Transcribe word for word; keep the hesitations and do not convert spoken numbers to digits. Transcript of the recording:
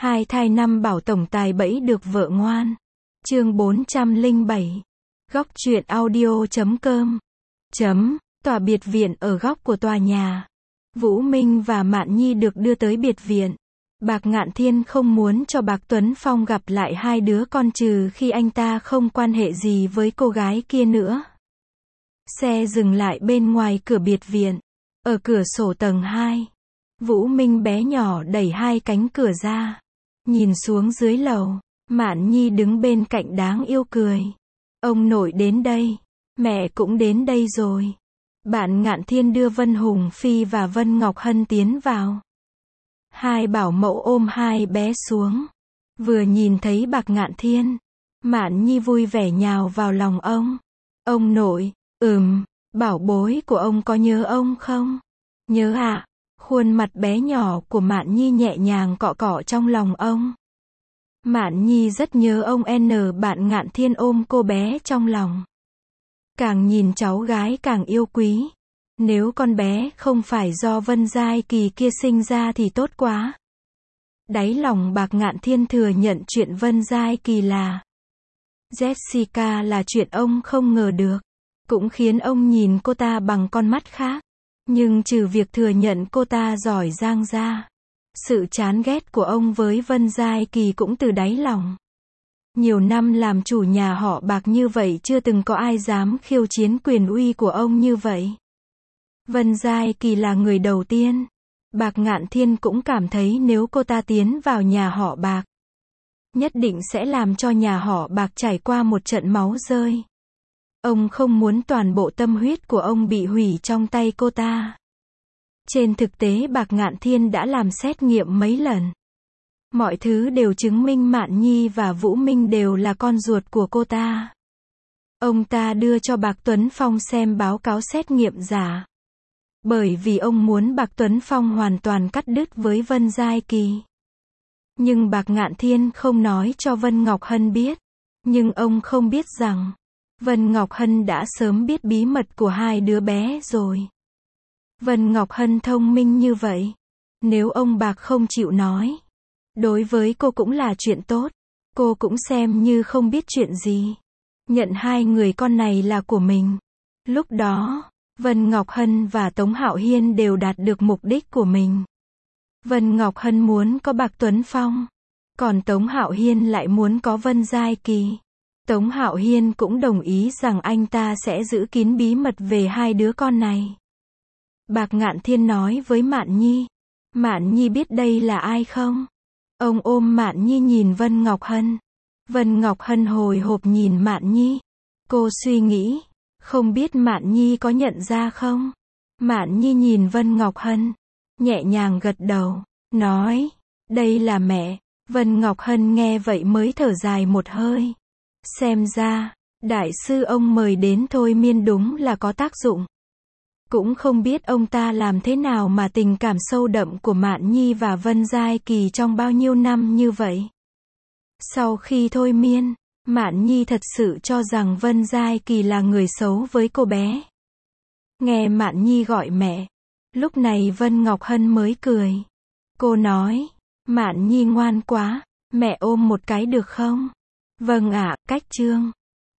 Hai thai năm bảo tổng tài bẫy được vợ ngoan. Chương bốn trăm lẻ bảy. Góc truyện audio chấm com. Chấm. Tòa biệt viện ở góc của tòa nhà. Vũ Minh và Mạn Nhi được đưa tới biệt viện. Bạc Ngạn Thiên không muốn cho Bạc Tuấn Phong gặp lại hai đứa con trừ khi anh ta không quan hệ gì với cô gái kia nữa. Xe dừng lại bên ngoài cửa biệt viện. Ở cửa sổ tầng hai. Vũ Minh bé nhỏ đẩy hai cánh cửa ra. Nhìn xuống dưới lầu. Mạn Nhi đứng bên cạnh đáng yêu cười. Ông nội đến đây. Mẹ cũng đến đây rồi. Bạn Ngạn Thiên đưa Vân Hùng Phi và Vân Ngọc Hân tiến vào. Hai bảo mẫu ôm hai bé xuống. Vừa nhìn thấy Bạc Ngạn Thiên, Mạn Nhi vui vẻ nhào vào lòng ông. Ông nội, ừm, bảo bối của ông có nhớ ông không? Nhớ ạ. À? Khuôn mặt bé nhỏ của Mạn Nhi nhẹ nhàng cọ cọ trong lòng ông. Mạn Nhi rất nhớ ông N. Bạn Ngạn Thiên ôm cô bé trong lòng. Càng nhìn cháu gái càng yêu quý. Nếu con bé không phải do Vân Giai Kỳ kia sinh ra thì tốt quá. Đáy lòng Bạc Ngạn Thiên thừa nhận chuyện Vân Giai Kỳ là Jessica là chuyện ông không ngờ được. Cũng khiến ông nhìn cô ta bằng con mắt khác. Nhưng trừ việc thừa nhận cô ta giỏi giang ra, sự chán ghét của ông với Vân Giai Kỳ cũng từ đáy lòng. Nhiều năm làm chủ nhà họ Bạc như vậy chưa từng có ai dám khiêu chiến quyền uy của ông như vậy. Vân Giai Kỳ là người đầu tiên. Bạc Ngạn Thiên cũng cảm thấy nếu cô ta tiến vào nhà họ Bạc, nhất định sẽ làm cho nhà họ Bạc trải qua một trận máu rơi. Ông không muốn toàn bộ tâm huyết của ông bị hủy trong tay cô ta. Trên thực tế Bạc Ngạn Thiên đã làm xét nghiệm mấy lần. Mọi thứ đều chứng minh Mạn Nhi và Vũ Minh đều là con ruột của cô ta. Ông ta đưa cho Bạc Tuấn Phong xem báo cáo xét nghiệm giả. Bởi vì ông muốn Bạc Tuấn Phong hoàn toàn cắt đứt với Vân Giai Kỳ. Nhưng Bạc Ngạn Thiên không nói cho Vân Ngọc Hân biết. Nhưng ông không biết rằng Vân Ngọc Hân đã sớm biết bí mật của hai đứa bé rồi. Vân Ngọc Hân thông minh như vậy. Nếu ông Bạc không chịu nói, đối với cô cũng là chuyện tốt. Cô cũng xem như không biết chuyện gì. Nhận hai người con này là của mình. Lúc đó, Vân Ngọc Hân và Tống Hạo Hiên đều đạt được mục đích của mình. Vân Ngọc Hân muốn có Bạc Tuấn Phong. Còn Tống Hạo Hiên lại muốn có Vân Giai Kỳ. Tống Hạo Hiên cũng đồng ý rằng anh ta sẽ giữ kín bí mật về hai đứa con này. Bạc Ngạn Thiên nói với Mạn Nhi. Mạn Nhi biết đây là ai không? Ông ôm Mạn Nhi nhìn Vân Ngọc Hân. Vân Ngọc Hân hồi hộp nhìn Mạn Nhi. Cô suy nghĩ, không biết Mạn Nhi có nhận ra không? Mạn Nhi nhìn Vân Ngọc Hân, nhẹ nhàng gật đầu, nói, đây là mẹ. Vân Ngọc Hân nghe vậy mới thở dài một hơi. Xem ra, đại sư ông mời đến thôi miên đúng là có tác dụng. Cũng không biết ông ta làm thế nào mà tình cảm sâu đậm của Mạn Nhi và Vân Giai Kỳ trong bao nhiêu năm như vậy. Sau khi thôi miên, Mạn Nhi thật sự cho rằng Vân Giai Kỳ là người xấu với cô bé. Nghe Mạn Nhi gọi mẹ, lúc này Vân Ngọc Hân mới cười. Cô nói, Mạn Nhi ngoan quá, mẹ ôm một cái được không? Vâng ạ, cách chương.